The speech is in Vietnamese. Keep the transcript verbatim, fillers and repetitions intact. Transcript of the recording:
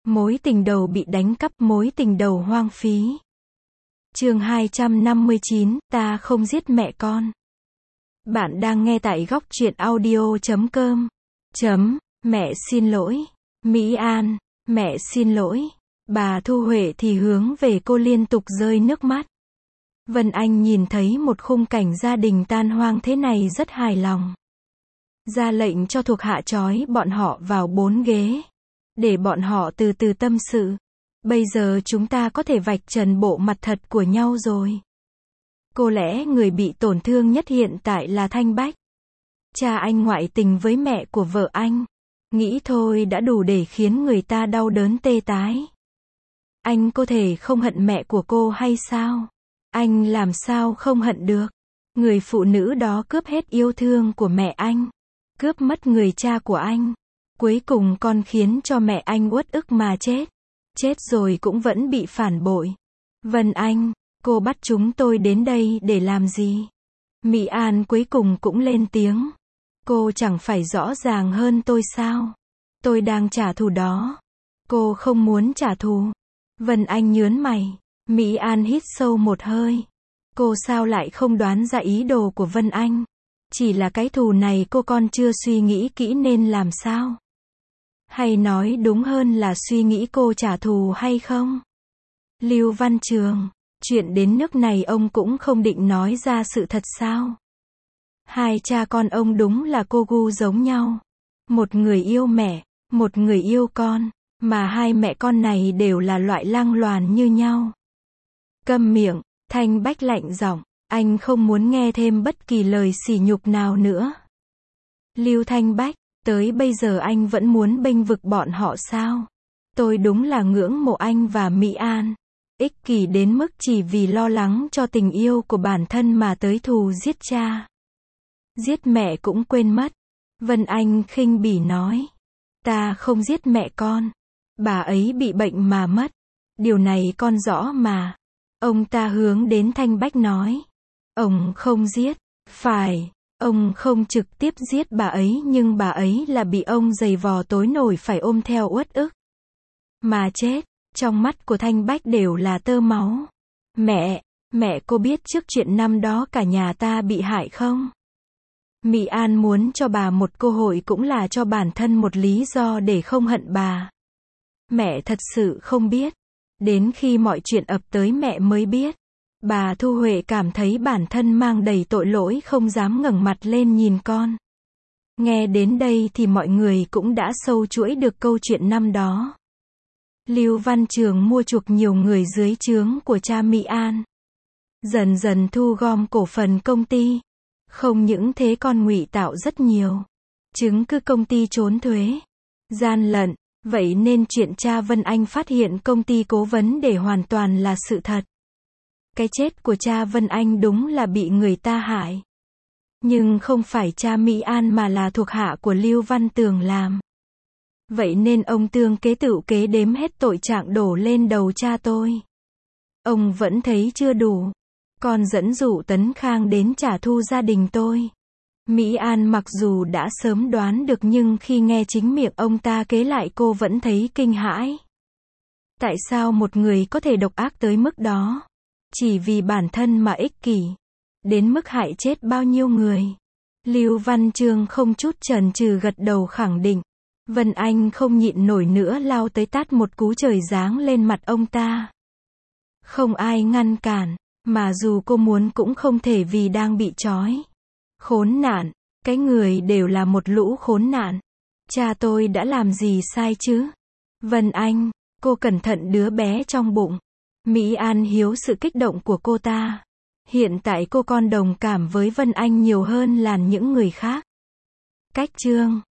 Mối tình đầu bị đánh cắp, mối tình đầu hoang phí. Chương hai trăm năm mươi chín, ta không giết mẹ con. Bạn đang nghe tại góc truyện audio chấm com. Chấm, mẹ xin lỗi. Mỹ An, mẹ xin lỗi. Bà Thu Huệ thì hướng về cô liên tục rơi nước mắt. Vân Anh nhìn thấy một khung cảnh gia đình tan hoang thế này rất hài lòng. Ra lệnh cho thuộc hạ trói bọn họ vào bốn ghế. Để bọn họ từ từ tâm sự. Bây giờ chúng ta có thể vạch trần bộ mặt thật của nhau rồi. Có lẽ người bị tổn thương nhất hiện tại là Thanh Bách. Cha anh ngoại tình với mẹ của vợ anh. Nghĩ thôi đã đủ để khiến người ta đau đớn tê tái. Anh có thể không hận mẹ của cô hay sao? Anh làm sao không hận được? Người phụ nữ đó cướp hết yêu thương của mẹ anh. Cướp mất người cha của anh. Cuối cùng còn khiến cho mẹ anh uất ức mà chết. Chết rồi cũng vẫn bị phản bội. Vân Anh, cô bắt chúng tôi đến đây để làm gì? Mỹ An cuối cùng cũng lên tiếng. Cô chẳng phải rõ ràng hơn tôi sao? Tôi đang trả thù đó. Cô không muốn trả thù. Vân Anh nhớn mày. Mỹ An hít sâu một hơi. Cô sao lại không đoán ra ý đồ của Vân Anh? Chỉ là cái thù này cô còn chưa suy nghĩ kỹ nên làm sao? Hay nói đúng hơn là suy nghĩ cô trả thù hay không? Lưu Văn Trường, chuyện đến nước này ông cũng không định nói ra sự thật sao? Hai cha con ông đúng là cô gu giống nhau. Một người yêu mẹ, một người yêu con, mà hai mẹ con này đều là loại lang loàn như nhau. Câm miệng, Thanh Bách lạnh giọng, anh không muốn nghe thêm bất kỳ lời sỉ nhục nào nữa. Lưu Thanh Bách, tới bây giờ anh vẫn muốn bênh vực bọn họ sao? Tôi đúng là ngưỡng mộ anh và Mỹ An. Ích kỷ đến mức chỉ vì lo lắng cho tình yêu của bản thân mà tới thù giết cha. Giết mẹ cũng quên mất. Vân Anh khinh bỉ nói. Ta không giết mẹ con. Bà ấy bị bệnh mà mất. Điều này con rõ mà. Ông ta hướng đến Thanh Bách nói. Ông không giết. Phải. Ông không trực tiếp giết bà ấy nhưng bà ấy là bị ông giày vò tối nổi phải ôm theo uất ức. Mà chết. Trong mắt của Thanh Bách đều là tơ máu. Mẹ, mẹ cô biết trước chuyện năm đó cả nhà ta bị hại không? Mỹ An muốn cho bà một cơ hội cũng là cho bản thân một lý do để không hận bà. Mẹ thật sự không biết. Đến khi mọi chuyện ập tới mẹ mới biết. Bà Thu Huệ cảm thấy bản thân mang đầy tội lỗi không dám ngẩng mặt lên nhìn con. Nghe đến đây thì mọi người cũng đã sâu chuỗi được câu chuyện năm đó. Lưu Văn Trường mua chuộc nhiều người dưới trướng của cha Mỹ An. Dần dần thu gom cổ phần công ty. Không những thế còn ngụy tạo rất nhiều chứng cứ công ty trốn thuế, gian lận. Vậy nên chuyện cha Vân Anh phát hiện công ty cố vấn để hoàn toàn là sự thật. Cái chết của cha Vân Anh đúng là bị người ta hại. Nhưng không phải cha Mỹ An mà là thuộc hạ của Lưu Văn Tường làm. Vậy nên ông tương kế tựu kế đếm hết tội trạng đổ lên đầu cha tôi. Ông vẫn thấy chưa đủ. Còn dẫn dụ Tấn Khang đến trả thù gia đình tôi. Mỹ An mặc dù đã sớm đoán được nhưng khi nghe chính miệng ông ta kế lại cô vẫn thấy kinh hãi. Tại sao một người có thể độc ác tới mức đó? Chỉ vì bản thân mà ích kỷ. Đến mức hại chết bao nhiêu người? Lưu Văn Chương không chút chần chừ gật đầu khẳng định. Vân Anh không nhịn nổi nữa lao tới tát một cú trời giáng lên mặt ông ta. Không ai ngăn cản, mà dù cô muốn cũng không thể vì đang bị trói. Khốn nạn, cái người đều là một lũ khốn nạn. Cha tôi đã làm gì sai chứ? Vân Anh, cô cẩn thận đứa bé trong bụng. Mỹ An hiếu sự kích động của cô ta. Hiện tại cô còn đồng cảm với Vân Anh nhiều hơn là những người khác. Cách chương